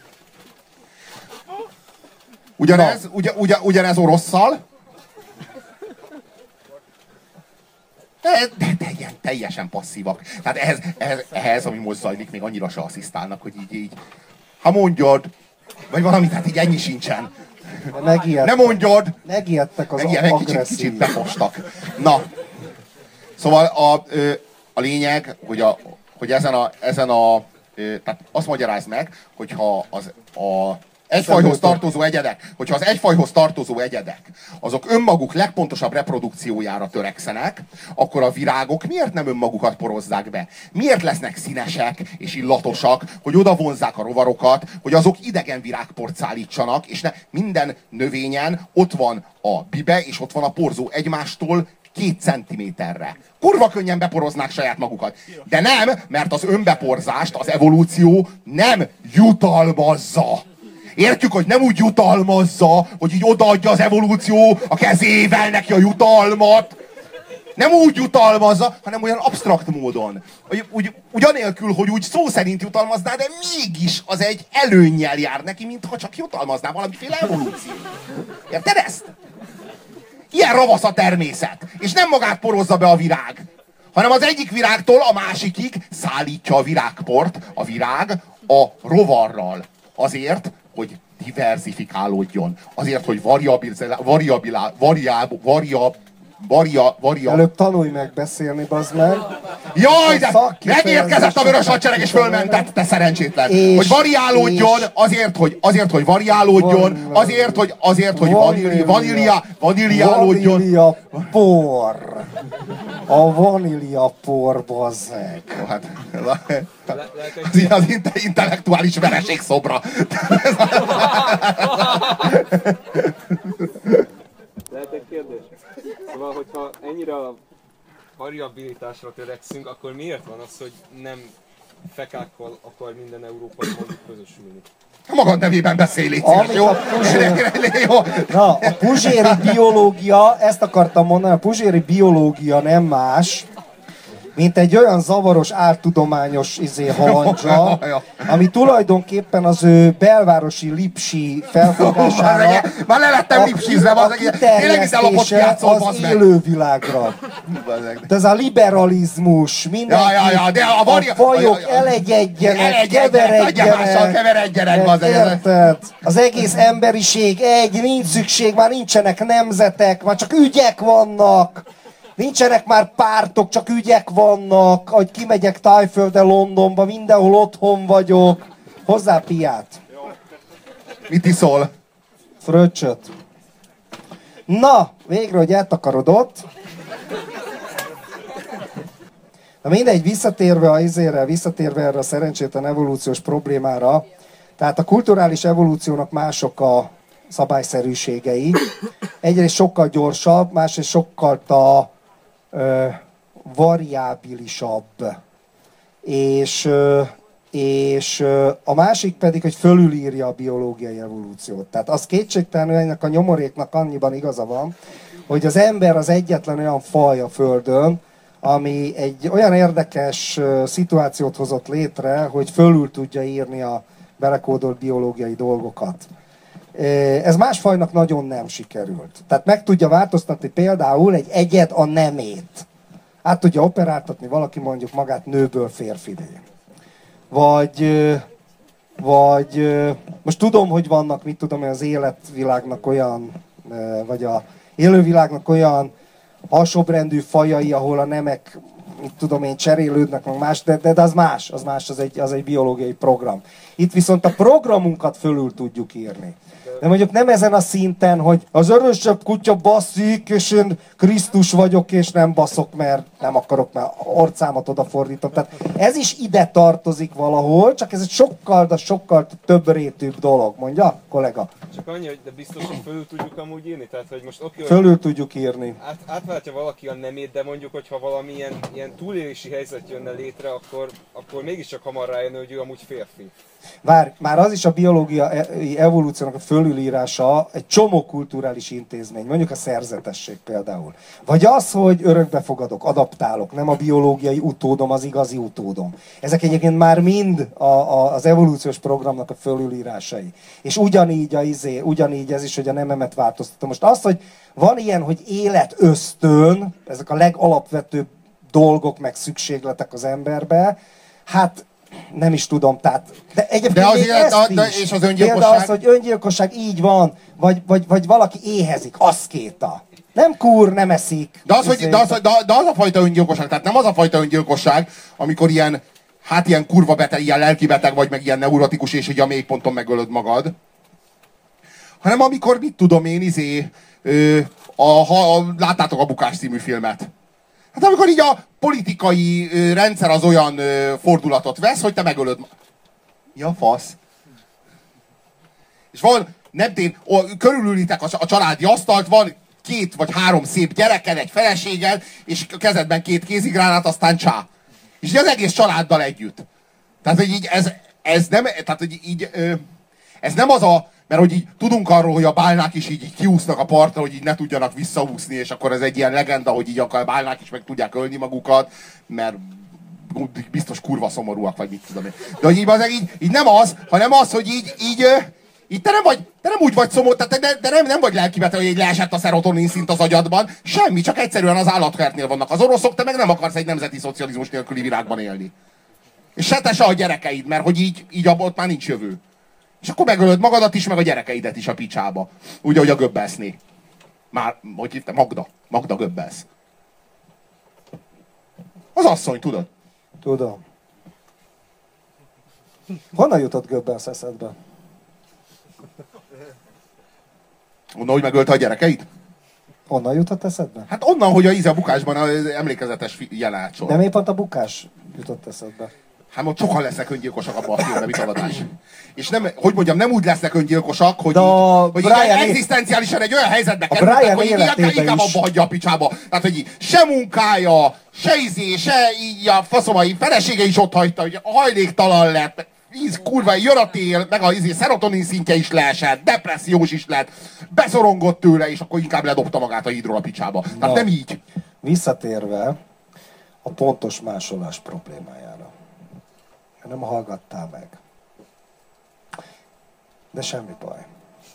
Ugyanez orosszal. De teljesen passzívak. Tehát ehhez, ami most zajlik, még annyira se asszisztálnak, hogy így ha mondjad, vagy valami, tehát így ennyi sincsen. Nem mondjad! Megijedtek az agresszív. Kicsit befostak. Na, szóval a lényeg, hogy tehát azt magyarázd meg, hogyha hogyha az egyfajhoz tartozó egyedek, azok önmaguk legpontosabb reprodukciójára törekszenek, akkor a virágok miért nem önmagukat porozzák be? Miért lesznek színesek és illatosak, hogy oda vonzzák a rovarokat, hogy azok idegen virágport szállítsanak, és minden növényen ott van a bibe, és ott van a porzó egymástól 2 centiméterre. Kurva könnyen beporoznák saját magukat. De nem, mert az önbeporzást az evolúció nem jutalmazza. Értjük, hogy nem úgy jutalmazza, hogy így odaadja az evolúció a kezével neki a jutalmat. Nem úgy jutalmazza, hanem olyan absztrakt módon. Ugyanélkül, hogy úgy szó szerint jutalmazná, de mégis az egy előnnyel jár neki, mintha csak jutalmazná valamiféle evolúció. Érted ezt? Ilyen ravasz a természet. És nem magát porozza be a virág, hanem az egyik virágtól a másikig szállítja a virágport, a virág a rovarral. Azért, hogy diverzifikálódjon. Azért, hogy Előbb tanulj meg beszélni, bazd meg. Jaj, de megérkezett a vörös hadsereg és fölmentett, te szerencsétlen. Hogy variálódjon, azért, hogy variálódjon, azért, hogy vaníliálódjon. Vaníliapor. A vaníliapor, bazd meg. Hát, az intellektuális vereség szobra. Lehet egy kérdés? Szóval, hogyha ennyire a variabilitásra törekszünk, akkor miért van az, hogy nem fekákkal akar minden európai mondjuk közösülni? Magad nevében beszél, jó? A puzséri biológia, ezt akartam mondani, a puzséri biológia nem más, mint egy olyan zavaros áltudományos halandzsa, ami tulajdonképpen az ő belvárosi lipsi felfogására már lelettem lipsizve, a kiterjesztése az élővilágra. De ez a liberalizmus, mindenki, a fajok elegyedjenek, keveredjenek, érted? Az egész emberiség nincs szükség, már nincsenek nemzetek, már csak ügyek vannak. Nincsenek már pártok, csak ügyek vannak, hogy kimegyek Tájföldre, Londonba, mindenhol otthon vagyok. Hozzá piát. Mit iszol? Fröccsöt. Na, végre, hogy eltakarodott. Na mindegy, visszatérve erre a szerencsétlen evolúciós problémára, tehát a kulturális evolúciónak mások a szabályszerűségei. Egyrészt sokkal gyorsabb, másrészt sokkal variábilisabb. És a másik pedig, hogy fölülírja a biológiai evolúciót. Tehát az kétségtelenül ennek a nyomoréknak annyiban igaza van, hogy az ember az egyetlen olyan faj a Földön, ami egy olyan érdekes szituációt hozott létre, hogy fölül tudja írni a belekódolt biológiai dolgokat. Ez más fajnak nagyon nem sikerült. Tehát meg tudja változtatni például egy egyed a nemét. Át tudja operáltatni valaki mondjuk magát nőből férfivé. Vagy most tudom, hogy vannak, mit tudom, az életvilágnak olyan, vagy a élővilágnak olyan alsóbrendű fajai, ahol a nemek, mit tudom én, cserélődnek, meg más, de az más, az egy biológiai program. Itt viszont a programunkat fölül tudjuk írni. De mondjuk nem ezen a szinten, hogy az örösebb kutya basszik, és én Krisztus vagyok, és nem baszok, mert nem akarok, mert orcámat odafordítom. Tehát ez is ide tartozik valahol, csak ez egy sokkal több rétűbb dolog, mondja, kollega? Csak annyi, hogy de biztosan fölül tudjuk amúgy írni? Tehát, hogy most oké, fölül tudjuk írni. Átváltja valaki a nemét, de mondjuk, hogyha valami ilyen túlélési helyzet jönne létre, akkor mégiscsak hamar rájönne, hogy ő amúgy férfi. Várj, már az is a biológiai evolúciónak a fölülírása egy csomó kulturális intézmény, mondjuk a szerzetesség például. Vagy az, hogy örökbefogadok, adaptálok, nem a biológiai utódom, az igazi utódom. Ezek egyébként már mind az evolúciós programnak a fölülírásai. És ugyanígy ez is, hogy a nememet változtatom. Most az, hogy van ilyen, hogy életösztön, ezek a legalapvetőbb dolgok, meg szükségletek az emberbe, hát nem is tudom, tehát... De egyébként de még ezt is. És az öngyilkosság? Például az, hogy öngyilkosság így van, vagy valaki éhezik, aszkéta. Nem kúr, nem eszik. De az a fajta öngyilkosság, tehát nem az a fajta öngyilkosság, amikor ilyen kurva beteg, ilyen lelki beteg vagy, meg ilyen neurotikus, és így a mélyponton megölöd magad. Hanem amikor, mit tudom én, láttátok a Bukás című filmet. Hát amikor így a politikai rendszer az olyan fordulatot vesz, hogy te megölöd. Mi a fasz? És van, nem tény, körülülitek a családi asztalt, van 2 vagy 3 szép gyereked, egy feleséged, és a kezedben 2 kézigránát, aztán csá. És az egész családdal együtt. Tehát, hogy így ez nem, tehát, hogy így, ez nem az a, mert hogy így tudunk arról, hogy a bálnák is így kiúsznak a partra, hogy így ne tudjanak visszaúszni, és akkor ez egy ilyen legenda, hogy így a bálnák is meg tudják ölni magukat, mert biztos kurva szomorúak, vagy mit tudom én. De hogy így nem az, hanem az, hogy így te nem úgy vagy szomorú, tehát nem vagy lelkibeteg, hogy így leesett a szerotonin szint az agyadban. Semmi, csak egyszerűen az állatkertnél vannak az oroszok, te meg nem akarsz egy nemzeti szocializmus nélküli világban élni. És se a gyerekeid, mert hogy így ott már nincs jövő. És akkor megölöd magadat is, meg a gyerekeidet is a picsába. Úgy, ahogy a Goebbelsné. Már, hogy hívta? Magda Goebbels. Az asszony, tudod? Tudom. Honnan jutott Goebbels eszedbe? Onnan, hogy megölte a gyerekeit? Honnan jutott eszedbe? Hát onnan, hogy a Bukásban az emlékezetes jelenet sor. De miért pont a Bukás jutott eszedbe? Hát ott sokan lesznek öngyilkosak abban a filmben, mit avatás. És nem, hogy mondjam, nem úgy lesznek öngyilkosak, hogy egzisztenciálisan egy olyan helyzetbe kerültek, hogy inkább abba hagyja a picsába. Tehát, hogy se munkája, se így a faszomai felesége is ott hagyta, hogy hajléktalan lett, kurva, jön a tél, meg a szerotonin szintje is leesett, depressziós is lett, beszorongott tőle, és akkor inkább ledobta magát a hídról a picsába. Tehát nem így. Visszatérve a pontos másolás problémájára. Nem hallgattál meg. De semmi baj.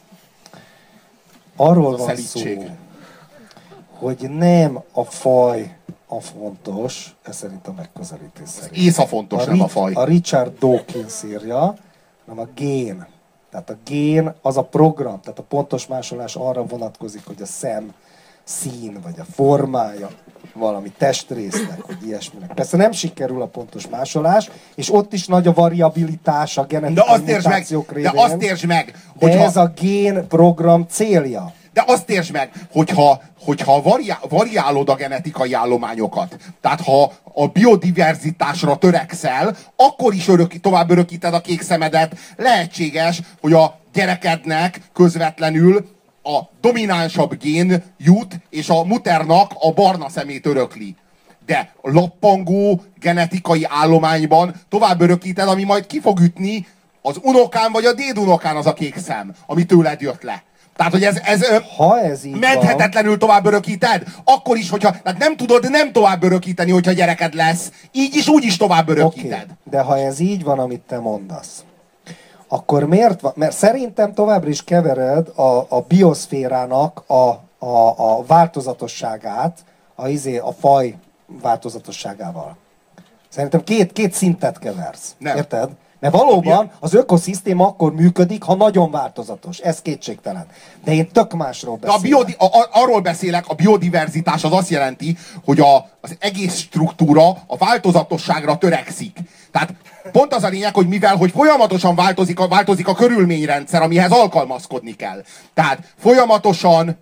Arról van szó, hogy nem a faj a fontos, ez szerint a megközelítés szerint. Ész a fontos, nem a faj. A Richard Dawkins írja, hanem a gén. Tehát a gén az a program, tehát a pontos másolás arra vonatkozik, hogy a szem szín, vagy a formája valami testrésznek, vagy ilyesminek. Persze nem sikerül a pontos másolás, és ott is nagy a variabilitás a genetikai mutációk révén. De azt értsd meg, hogyha... ez a génprogram célja. De azt értsd meg, hogyha variálod a genetikai állományokat, tehát ha a biodiverzitásra törekszel, akkor is tovább örökíted a kék szemedet. Lehetséges, hogy a gyerekednek közvetlenül a dominánsabb gén jut, és a muternak a barna szemét örökli. de a lappangó genetikai állományban tovább örökíted, ami majd ki fog ütni az unokán vagy a dédunokán az a kék szem, ami tőled jött le. Tehát, hogy ha ez így menthetetlenül van, tovább örökíted, akkor is, hogyha tehát nem tudod nem tovább örökíteni, hogyha gyereked lesz. Így is, úgy is tovább örökíted. Okay. De ha ez így van, amit te mondasz, akkor miért van? Mert szerintem továbbra is kevered a bioszférának a változatosságát, a faj változatosságával. Szerintem két szintet keversz. Nem. Érted? Mert valóban az ökoszisztéma akkor működik, ha nagyon változatos. Ez kétségtelen. De én tök másról beszélek. Arról beszélek, a biodiverzitás az azt jelenti, hogy az egész struktúra a változatosságra törekszik. Tehát pont az a lényeg, hogy mivel hogy folyamatosan változik a körülményrendszer, amihez alkalmazkodni kell. Tehát folyamatosan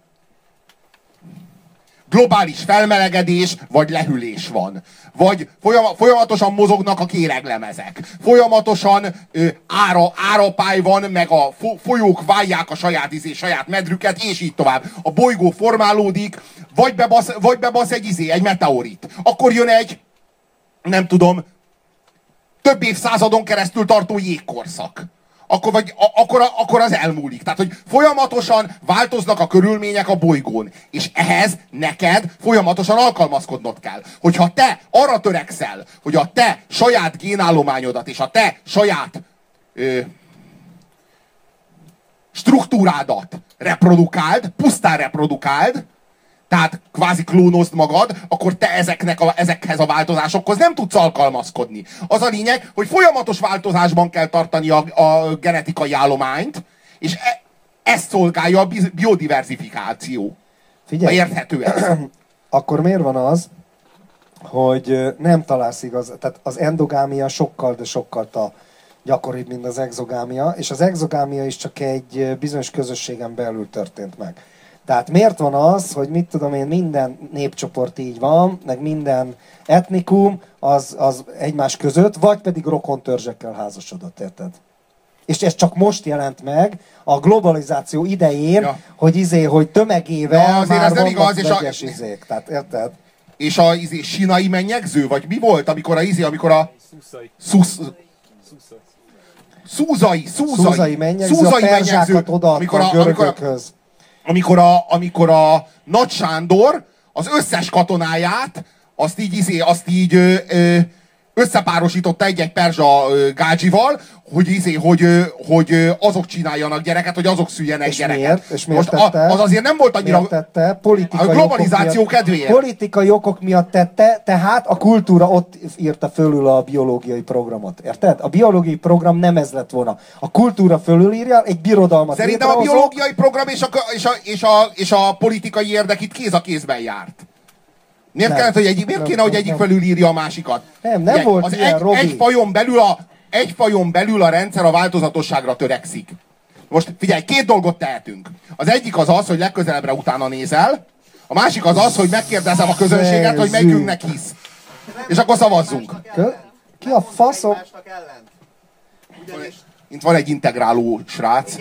globális felmelegedés, vagy lehűlés van. Vagy folyamatosan mozognak a kéreglemezek. Folyamatosan árapály van, meg a folyók válják a saját medrüket, és így tovább. A bolygó formálódik, vagy bebasz egy meteorit. Akkor jön egy, nem tudom, több évszázadon keresztül tartó jégkorszak. Akkor az elmúlik. Tehát, hogy folyamatosan változnak a körülmények a bolygón. És ehhez neked folyamatosan alkalmazkodnod kell. Hogyha te arra törekszel, hogy a te saját génállományodat és a te saját struktúrádat reprodukáld, pusztán reprodukáld, tehát kvázi klónozd magad, akkor te ezekhez a változásokhoz nem tudsz alkalmazkodni. Az a lényeg, hogy folyamatos változásban kell tartani a genetikai állományt, és ezt szolgálja a biodiverzifikáció. Figyelj, érthető ez. Akkor miért van az, hogy nem találsz igaz, tehát az endogámia sokkal, de sokkal gyakoribb, mint az exogámia, és az exogámia is csak egy bizonyos közösségen belül történt meg. Tehát miért van az, hogy mit tudom én, minden népcsoport így van, meg minden etnikum az egymás között, vagy pedig rokontörzsekkel házasodott, érted? És ez csak most jelent meg a globalizáció idején, ja. hogy tömegével azért már vannak igaz, vegyes izék. Tehát érted? És a sínai mennyegző, vagy mi volt, amikor Szúzai mennyegző, a perzsákat odaadta a görögökhöz. Amikor a Nagy Sándor az összes katonáját azt így összepárosította egy perzsa gádzsival, hogy azok csináljanak gyereket, hogy azok szüljenek gyereket. És miért tette? Az azért nem volt annyira... Tette? A globalizáció kedvéért. Politikai okok miatt tette, tehát a kultúra ott írta fölül a biológiai programot. Érted? A biológiai program nem ez lett volna. A kultúra fölülírja, egy birodalmat szerintem a biológiai program és a politikai érdek itt kéz a kézben járt. Miért kéne, hogy egyik felülírja a másikat? Nem volt ilyen, Robi. Egy fajon belül a rendszer a változatosságra törekszik. Most figyelj, két dolgot tehetünk. Az egyik az, hogy legközelebbre utána nézel, a másik az, hogy megkérdezem a közönséget, hogy melyikünknek hisz. És akkor szavazzunk. Ki a faszom? Itt van egy integráló srác,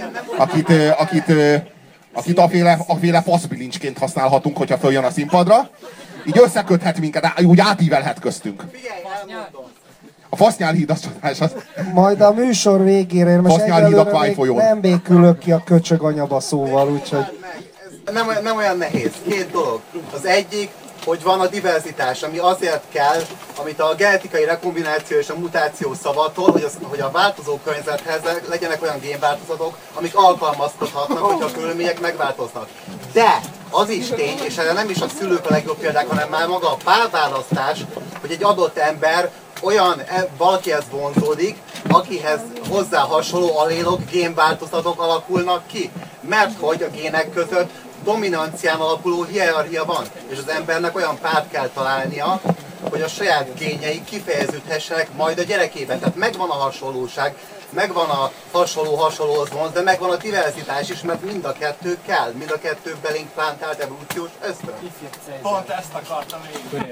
akit aféle faszbilincsként használhatunk, hogyha följön a színpadra. Így összeköthet minket, úgy átívelhet köztünk. A Fasznyálhíd az csodás. Majd a műsor végére, most egyelőre még nem békülök ki a köcsög anyaba szóval, úgyhogy... Nem olyan nehéz. Két dolog. Az egyik, hogy van a diverzitás, ami azért kell, amit a genetikai rekombináció és a mutáció szavatol, hogy a változó környezethez legyenek olyan génváltozatok, amik alkalmazkodhatnak, hogyha a körülmények megváltoznak. De az is tény, és erre nem is a szülők a legjobb példák, hanem már maga a párválasztás, hogy egy adott ember valakihez vonzódik, akihez hozzá hasonló allélok, génváltozatok alakulnak ki. Mert hogy a gének között dominancián alapuló hierarchia van, és az embernek olyan párt kell találnia, hogy a saját génjei kifejeződhessenek majd a gyerekében. Tehát megvan a hasonlóság, megvan a hasonlóhoz vonz, de megvan a diverzitás is, mert mind a kettő kell, mind a kettő belénk plantált evolúciós ösztön. Pont ezt akartam én.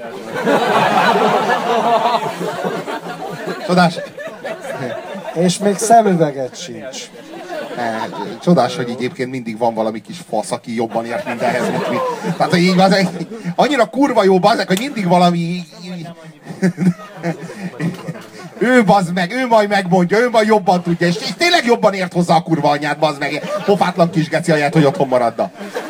Csodás. És még szemüveget sincs. Csodás, hogy egyébként mindig van valami kis fasz, aki jobban ért mindenhez, mint mi. Tehát, hogy így annyira kurva jó bazeg, hogy mindig valami... Ő bazd meg, ő majd megmondja, ő majd jobban tudja, és tényleg jobban ért hozzá a kurva anyját, bazd meg, pofátlan kis geci anyját, hogy otthon maradna.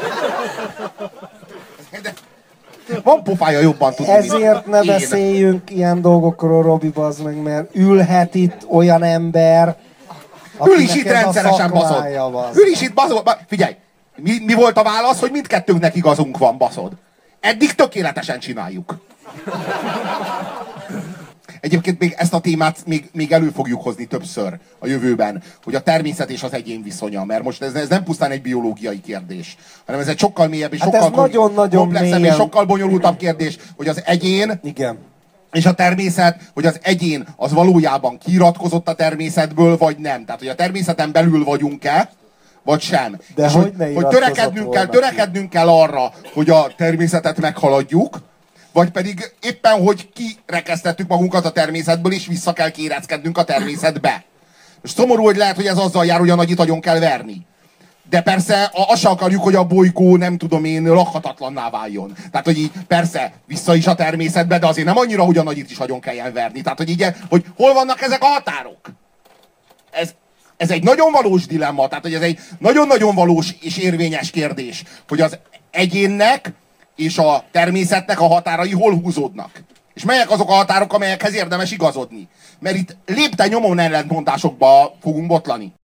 De van pofája jobban tudni. Ezért ne beszéljünk ilyen dolgokról, Robi, bazd meg, mert ülhet itt olyan ember, Ül is itt rendszeresen, baszod. Ül is itt, baszod. Figyelj, mi volt a válasz, hogy mindkettőnknek igazunk van, baszod. Eddig tökéletesen csináljuk. Egyébként még ezt a témát még elő fogjuk hozni többször a jövőben, hogy a természet és az egyén viszonya, mert most ez nem pusztán egy biológiai kérdés, hanem ez egy sokkal mélyebb és sokkal komplexebb és sokkal bonyolultabb kérdés, hogy az egyén és a természet, hogy az egyén az valójában kiiratkozott a természetből, vagy nem. Tehát, hogy a természeten belül vagyunk-e, vagy sem. De és hogy törekednünk kell arra, hogy a természetet meghaladjuk, vagy pedig éppen, hogy kirekesztettük magunkat a természetből, és vissza kell kéreckednünk a természetbe. És szomorú, hogy lehet, hogy ez azzal jár, hogy a nagyit agyon kell verni. De persze azt se akarjuk, hogy a bolygó, nem tudom én, lakhatatlanná váljon. Tehát, hogy így persze vissza is a természetbe, de azért nem annyira, hogy a nagyit is agyon kelljen verni. Tehát, hogy így, hogy hol vannak ezek a határok? Ez egy nagyon valós dilemma, tehát, hogy ez egy nagyon-nagyon valós és érvényes kérdés, hogy az egyénnek és a természetnek a határai hol húzódnak. És melyek azok a határok, amelyekhez érdemes igazodni. Mert itt lépten nyomon ellentmondásokba fogunk botlani.